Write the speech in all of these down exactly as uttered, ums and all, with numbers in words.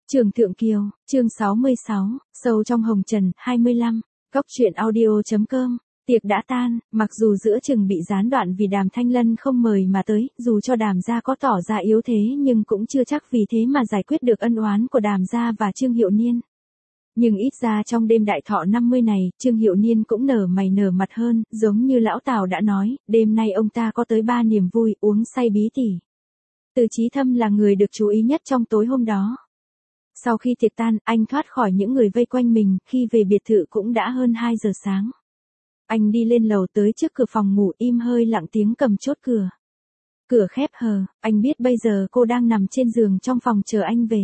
Trường Thượng Kiều, chương sáu mươi sáu, sâu trong hồng trần, hai mươi lăm, góc truyện audio.com, tiệc đã tan, mặc dù giữa chừng bị gián đoạn vì Đàm Thanh Lân không mời mà tới, dù cho Đàm gia có tỏ ra yếu thế nhưng cũng chưa chắc vì thế mà giải quyết được ân oán của Đàm gia và Trương Hiệu Niên. Nhưng ít ra trong đêm đại thọ năm mươi này, Trương Hiệu Niên cũng nở mày nở mặt hơn, giống như lão Tào đã nói, đêm nay ông ta có tới ba niềm vui, uống say bí tỉ. Từ Chí Thâm là người được chú ý nhất trong tối hôm đó. Sau khi tiệc tan, anh thoát khỏi những người vây quanh mình, khi về biệt thự cũng đã hơn hai giờ sáng. Anh đi lên lầu tới trước cửa phòng ngủ im hơi lặng tiếng cầm chốt cửa. Cửa khép hờ, anh biết bây giờ cô đang nằm trên giường trong phòng chờ anh về.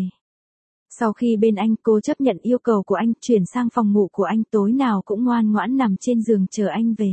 Sau khi bên anh cô chấp nhận yêu cầu của anh chuyển sang phòng ngủ của anh tối nào cũng ngoan ngoãn nằm trên giường chờ anh về.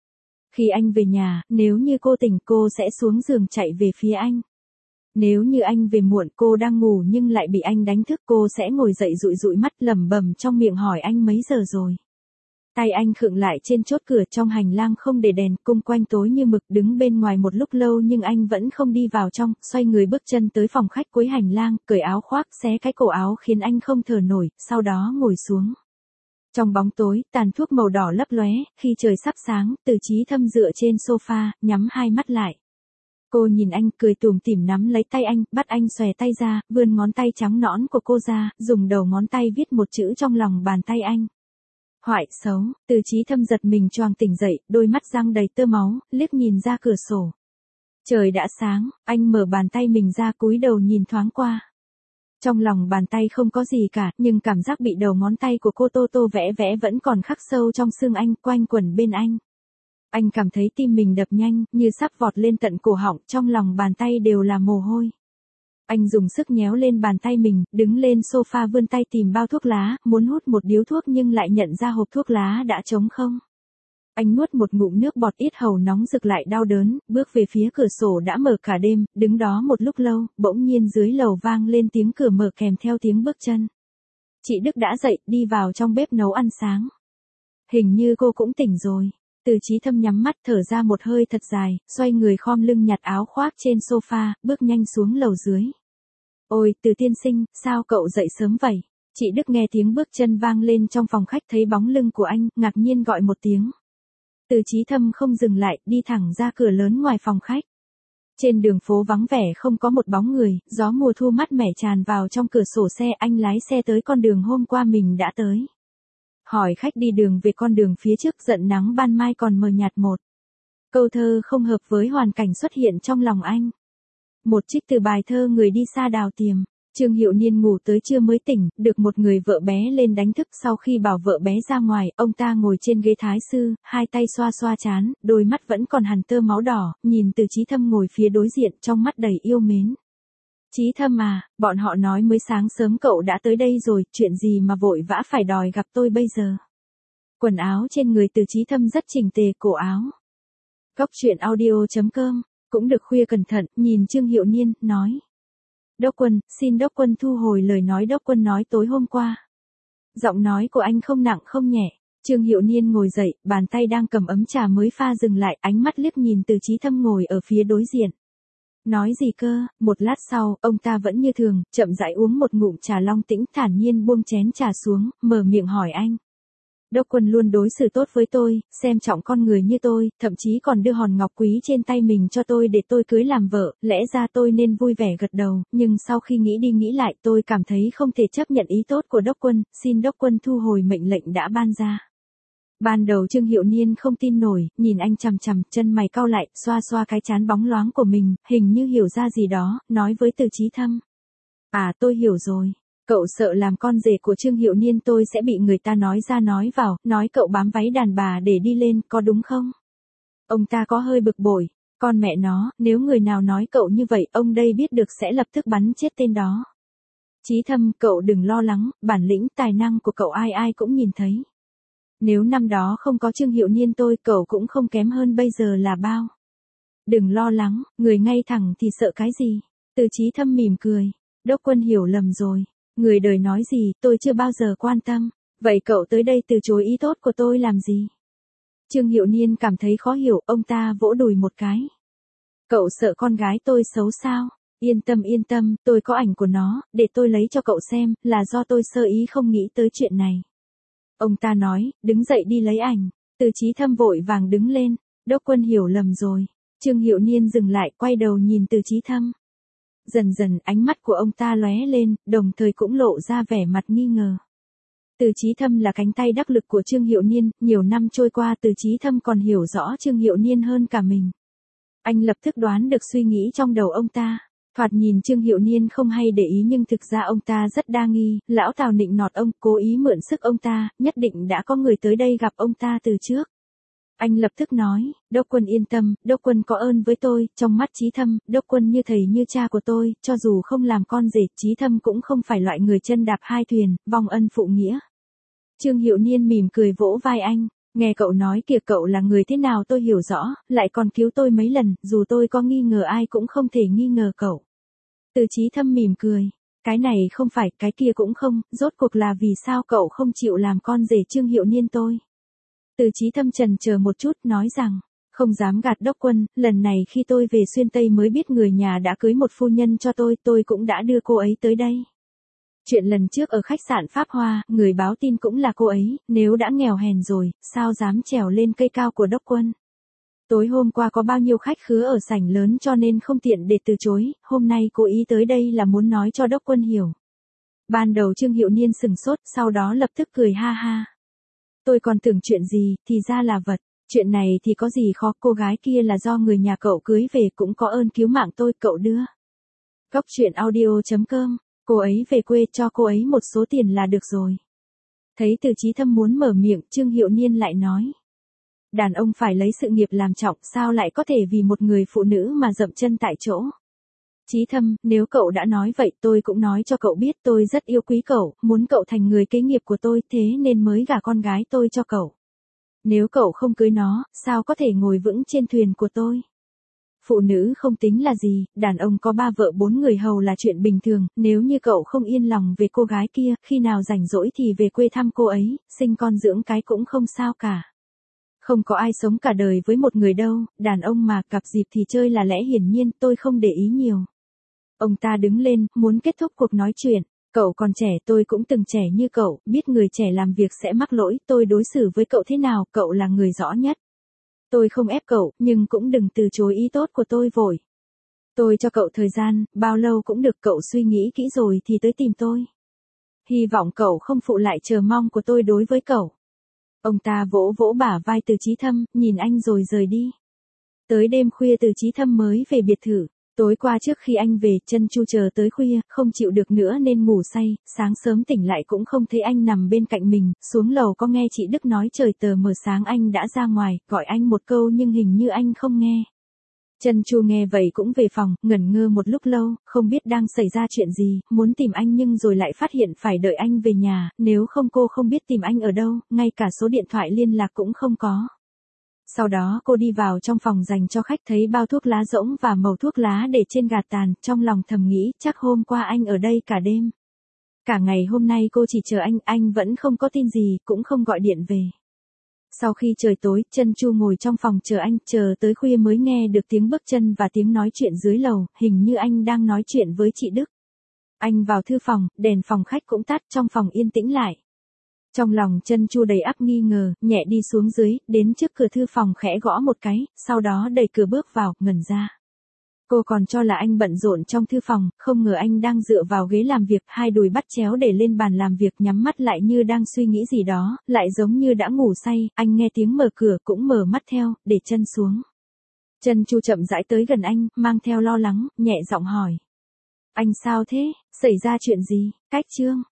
Khi anh về nhà, nếu như cô tỉnh cô sẽ xuống giường chạy về phía anh. Nếu như anh về muộn cô đang ngủ nhưng lại bị anh đánh thức cô sẽ ngồi dậy dụi dụi mắt lẩm bẩm trong miệng hỏi anh mấy giờ rồi. Tay anh khựng lại trên chốt cửa trong hành lang không để đèn cung quanh tối như mực đứng bên ngoài một lúc lâu nhưng anh vẫn không đi vào trong, xoay người bước chân tới phòng khách cuối hành lang, cởi áo khoác xé cái cổ áo khiến anh không thở nổi, sau đó ngồi xuống. Trong bóng tối, tàn thuốc màu đỏ lấp lóe, khi trời sắp sáng, Từ Chí Thâm dựa trên sofa, nhắm hai mắt lại. Cô nhìn anh cười tủm tỉm nắm lấy tay anh, bắt anh xòe tay ra, vươn ngón tay trắng nõn của cô ra, dùng đầu ngón tay viết một chữ trong lòng bàn tay anh. Hoại xấu, Từ Chí Thâm giật mình choàng tỉnh dậy, đôi mắt răng đầy tơ máu, liếc nhìn ra cửa sổ. Trời đã sáng, anh mở bàn tay mình ra cúi đầu nhìn thoáng qua. Trong lòng bàn tay không có gì cả, nhưng cảm giác bị đầu ngón tay của cô tô tô vẽ vẽ vẫn còn khắc sâu trong xương anh, quanh quẩn bên anh. Anh cảm thấy tim mình đập nhanh, như sắp vọt lên tận cổ họng, trong lòng bàn tay đều là mồ hôi. Anh dùng sức nhéo lên bàn tay mình, đứng lên sofa vươn tay tìm bao thuốc lá, muốn hút một điếu thuốc nhưng lại nhận ra hộp thuốc lá đã trống không. Anh nuốt một ngụm nước bọt yết hầu nóng rực lại đau đớn, bước về phía cửa sổ đã mở cả đêm, đứng đó một lúc lâu, bỗng nhiên dưới lầu vang lên tiếng cửa mở kèm theo tiếng bước chân. Chị Đức đã dậy, đi vào trong bếp nấu ăn sáng. Hình như cô cũng tỉnh rồi. Từ Chí Thâm nhắm mắt thở ra một hơi thật dài, xoay người khom lưng nhặt áo khoác trên sofa, bước nhanh xuống lầu dưới. Ôi, Từ tiên sinh, sao cậu dậy sớm vậy? Chị Đức nghe tiếng bước chân vang lên trong phòng khách thấy bóng lưng của anh, ngạc nhiên gọi một tiếng. Từ Chí Thâm không dừng lại, đi thẳng ra cửa lớn ngoài phòng khách. Trên đường phố vắng vẻ không có một bóng người, gió mùa thu mát mẻ tràn vào trong cửa sổ xe, anh lái xe tới con đường hôm qua mình đã tới. Hỏi khách đi đường về con đường phía trước giận nắng ban mai còn mờ nhạt một. Câu thơ không hợp với hoàn cảnh xuất hiện trong lòng anh. Một trích từ bài thơ Người đi xa đào tiềm. Trương Hiệu Niên ngủ tới trưa mới tỉnh, được một người vợ bé lên đánh thức sau khi bảo vợ bé ra ngoài, ông ta ngồi trên ghế thái sư, hai tay xoa xoa trán, đôi mắt vẫn còn hằn tơ máu đỏ, nhìn Từ Chí Thâm ngồi phía đối diện trong mắt đầy yêu mến. Chí Thâm à, bọn họ nói mới sáng sớm cậu đã tới đây rồi, chuyện gì mà vội vã phải đòi gặp tôi bây giờ. Quần áo trên người Từ Chí Thâm rất chỉnh tề, cổ áo. Góc truyện audio.com, cũng được khuya cẩn thận, nhìn Trương Hiệu Niên, nói. Đốc quân, xin đốc quân thu hồi lời nói đốc quân nói tối hôm qua. Giọng nói của anh không nặng không nhẹ. Trương Hiệu Niên ngồi dậy, bàn tay đang cầm ấm trà mới pha dừng lại, ánh mắt liếc nhìn Từ Chí Thâm ngồi ở phía đối diện. Nói gì cơ, một lát sau, ông ta vẫn như thường, chậm rãi uống một ngụm trà long tĩnh thản nhiên buông chén trà xuống, mở miệng hỏi anh. Đốc quân luôn đối xử tốt với tôi, xem trọng con người như tôi, thậm chí còn đưa hòn ngọc quý trên tay mình cho tôi để tôi cưới làm vợ, lẽ ra tôi nên vui vẻ gật đầu, nhưng sau khi nghĩ đi nghĩ lại tôi cảm thấy không thể chấp nhận ý tốt của đốc quân, xin đốc quân thu hồi mệnh lệnh đã ban ra. Ban đầu Trương Hiệu Niên không tin nổi, nhìn anh chằm chằm, chân mày cau lại, xoa xoa cái trán bóng loáng của mình, hình như hiểu ra gì đó, nói với Từ Chí Thâm. À tôi hiểu rồi. Cậu sợ làm con rể của Trương Hiệu Niên tôi sẽ bị người ta nói ra nói vào, nói cậu bám váy đàn bà để đi lên, có đúng không? Ông ta có hơi bực bội, con mẹ nó, nếu người nào nói cậu như vậy, ông đây biết được sẽ lập tức bắn chết tên đó. Chí Thâm, cậu đừng lo lắng, bản lĩnh tài năng của cậu ai ai cũng nhìn thấy. Nếu năm đó không có Trương Hiệu Niên tôi, cậu cũng không kém hơn bây giờ là bao. Đừng lo lắng, người ngay thẳng thì sợ cái gì? Từ Chí Thâm mỉm cười, đốc quân hiểu lầm rồi. Người đời nói gì, tôi chưa bao giờ quan tâm. Vậy cậu tới đây từ chối ý tốt của tôi làm gì? Trương Hiệu Niên cảm thấy khó hiểu, ông ta vỗ đùi một cái. Cậu sợ con gái tôi xấu sao? Yên tâm yên tâm, tôi có ảnh của nó, để tôi lấy cho cậu xem, là do tôi sơ ý không nghĩ tới chuyện này. Ông ta nói, đứng dậy đi lấy ảnh. Từ Chí Thâm vội vàng đứng lên. Đốc Quân hiểu lầm rồi. Trương Hiệu Niên dừng lại, quay đầu nhìn Từ Chí Thâm. Dần dần ánh mắt của ông ta lóe lên, đồng thời cũng lộ ra vẻ mặt nghi ngờ. Từ Chí Thâm là cánh tay đắc lực của Trương Hiệu Niên, nhiều năm trôi qua Từ Chí Thâm còn hiểu rõ Trương Hiệu Niên hơn cả mình. Anh lập tức đoán được suy nghĩ trong đầu ông ta. Thoạt nhìn Trương Hiệu Niên không hay để ý nhưng thực ra ông ta rất đa nghi, lão Tào nịnh nọt ông, cố ý mượn sức ông ta, nhất định đã có người tới đây gặp ông ta từ trước. Anh lập tức nói, Đốc Quân yên tâm, Đốc Quân có ơn với tôi, trong mắt Chí Thâm, Đốc Quân như thầy như cha của tôi, cho dù không làm con rể, Chí Thâm cũng không phải loại người chân đạp hai thuyền, vong ân phụ nghĩa. Trương Hiệu Niên mỉm cười vỗ vai anh, nghe cậu nói kìa, cậu là người thế nào tôi hiểu rõ, lại còn cứu tôi mấy lần, dù tôi có nghi ngờ ai cũng không thể nghi ngờ cậu. Từ Chí Thâm mỉm cười, cái này không phải, cái kia cũng không, rốt cuộc là vì sao cậu không chịu làm con rể Trương Hiệu Niên tôi. Từ Chí Thâm chần chờ một chút, nói rằng, không dám gạt Đốc Quân, lần này khi tôi về Xuyên Tây mới biết người nhà đã cưới một phu nhân cho tôi, tôi cũng đã đưa cô ấy tới đây. Chuyện lần trước ở khách sạn Pháp Hoa, người báo tin cũng là cô ấy, nếu đã nghèo hèn rồi, sao dám trèo lên cây cao của Đốc Quân. Tối hôm qua có bao nhiêu khách khứa ở sảnh lớn cho nên không tiện để từ chối, hôm nay cố ý tới đây là muốn nói cho Đốc Quân hiểu. Ban đầu Trương Hiệu Niên sừng sốt, sau đó lập tức cười ha ha. Tôi còn tưởng chuyện gì, thì ra là vật. Chuyện này thì có gì khó, cô gái kia là do người nhà cậu cưới về, cũng có ơn cứu mạng tôi, cậu đưa. Góc truyện audio chấm com, cô ấy về quê cho cô ấy một số tiền là được rồi. Thấy Từ Chí Thâm muốn mở miệng, Trương Hiệu Niên lại nói. Đàn ông phải lấy sự nghiệp làm trọng, sao lại có thể vì một người phụ nữ mà dậm chân tại chỗ. Chí Thâm, nếu cậu đã nói vậy tôi cũng nói cho cậu biết tôi rất yêu quý cậu, muốn cậu thành người kế nghiệp của tôi, thế nên mới gả con gái tôi cho cậu. Nếu cậu không cưới nó, sao có thể ngồi vững trên thuyền của tôi. Phụ nữ không tính là gì, đàn ông có ba vợ bốn người hầu là chuyện bình thường, nếu như cậu không yên lòng về cô gái kia, khi nào rảnh rỗi thì về quê thăm cô ấy, sinh con dưỡng cái cũng không sao cả. Không có ai sống cả đời với một người đâu, đàn ông mà gặp dịp thì chơi là lẽ hiển nhiên, tôi không để ý nhiều. Ông ta đứng lên, muốn kết thúc cuộc nói chuyện. Cậu còn trẻ, tôi cũng từng trẻ như cậu, biết người trẻ làm việc sẽ mắc lỗi, tôi đối xử với cậu thế nào, cậu là người rõ nhất. Tôi không ép cậu, nhưng cũng đừng từ chối ý tốt của tôi vội. Tôi cho cậu thời gian, bao lâu cũng được, cậu suy nghĩ kỹ rồi thì tới tìm tôi. Hy vọng cậu không phụ lại chờ mong của tôi đối với cậu. Ông ta vỗ vỗ bả vai Từ Chí Thâm, nhìn anh rồi rời đi. Tới đêm khuya Từ Chí Thâm mới về biệt thự. Tối qua trước khi anh về, Chân Chu chờ tới khuya, không chịu được nữa nên ngủ say, sáng sớm tỉnh lại cũng không thấy anh nằm bên cạnh mình, xuống lầu có nghe chị Đức nói trời tờ mờ sáng anh đã ra ngoài, gọi anh một câu nhưng hình như anh không nghe. Chân Chu nghe vậy cũng về phòng, ngẩn ngơ một lúc lâu, không biết đang xảy ra chuyện gì, muốn tìm anh nhưng rồi lại phát hiện phải đợi anh về nhà, nếu không cô không biết tìm anh ở đâu, ngay cả số điện thoại liên lạc cũng không có. Sau đó cô đi vào trong phòng dành cho khách, thấy bao thuốc lá rỗng và mẩu thuốc lá để trên gạt tàn, trong lòng thầm nghĩ chắc hôm qua anh ở đây cả đêm. Cả ngày hôm nay cô chỉ chờ anh, anh vẫn không có tin gì, cũng không gọi điện về. Sau khi trời tối, Chân Chu ngồi trong phòng chờ anh, chờ tới khuya mới nghe được tiếng bước chân và tiếng nói chuyện dưới lầu, hình như anh đang nói chuyện với chị Đức. Anh vào thư phòng, đèn phòng khách cũng tắt, trong phòng yên tĩnh lại. Trong lòng Chân Chu đầy ắp nghi ngờ, nhẹ đi xuống dưới, đến trước cửa thư phòng khẽ gõ một cái, sau đó đẩy cửa bước vào, ngẩn ra. Cô còn cho là anh bận rộn trong thư phòng, không ngờ anh đang dựa vào ghế làm việc, hai đùi bắt chéo để lên bàn làm việc, nhắm mắt lại như đang suy nghĩ gì đó, lại giống như đã ngủ say, anh nghe tiếng mở cửa cũng mở mắt theo, để chân xuống. Chân Chu chậm rãi tới gần anh, mang theo lo lắng, nhẹ giọng hỏi. Anh sao thế, xảy ra chuyện gì, Cách Trương?